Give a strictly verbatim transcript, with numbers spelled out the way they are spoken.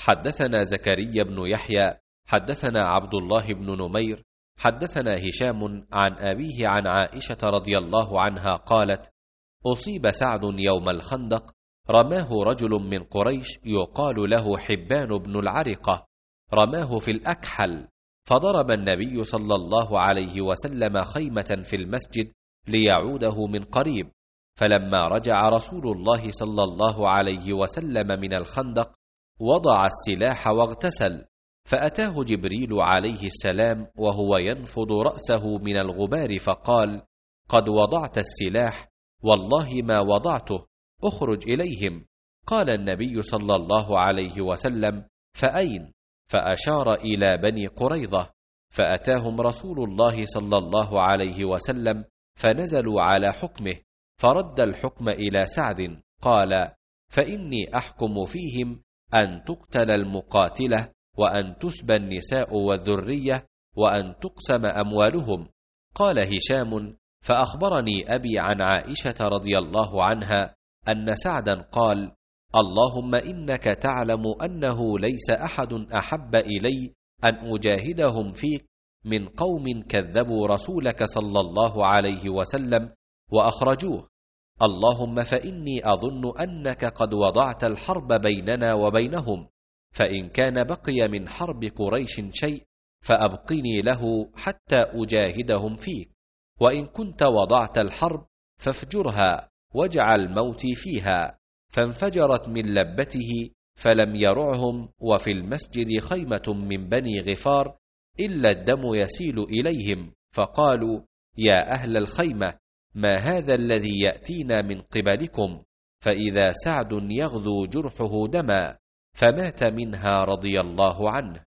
حدثنا زكريا بن يحيى حدثنا عبد الله بن نمير حدثنا هشام عن أبيه عن عائشة رضي الله عنها قالت: أصيب سعد يوم الخندق، رماه رجل من قريش يقال له حبان بن العرقة، رماه في الأكحل، فضرب النبي صلى الله عليه وسلم خيمة في المسجد ليعوده من قريب، فلما رجع رسول الله صلى الله عليه وسلم من الخندق وضع السلاح واغتسل، فأتاه جبريل عليه السلام وهو ينفض رأسه من الغبار فقال: قد وضعت السلاح، والله ما وضعته، اخرج إليهم. قال النبي صلى الله عليه وسلم: فأين؟ فأشار إلى بني قريظة، فأتاهم رسول الله صلى الله عليه وسلم فنزلوا على حكمه، فرد الحكم إلى سعد، قال: فإني أحكم فيهم أن تقتل المقاتلة، وأن تسبى النساء والذرية، وأن تقسم أموالهم. قال هشام: فأخبرني أبي عن عائشة رضي الله عنها أن سعدا قال: اللهم إنك تعلم أنه ليس أحد أحب إلي أن أجاهدهم فيك من قوم كذبوا رسولك صلى الله عليه وسلم وأخرجوه، اللهم فإني أظن أنك قد وضعت الحرب بيننا وبينهم، فإن كان بقي من حرب قريش شيء فأبقني له حتى أجاهدهم فيك، وإن كنت وضعت الحرب فافجرها واجعل موتي فيها. فانفجرت من لبته فلم يرعهم، وفي المسجد خيمة من بني غفار إلا الدم يسيل إليهم، فقالوا: يا أهل الخيمة، ما هذا الذي يأتينا من قبلكم؟ فإذا سعد يغذو جرحه دما، فمات منها رضي الله عنه.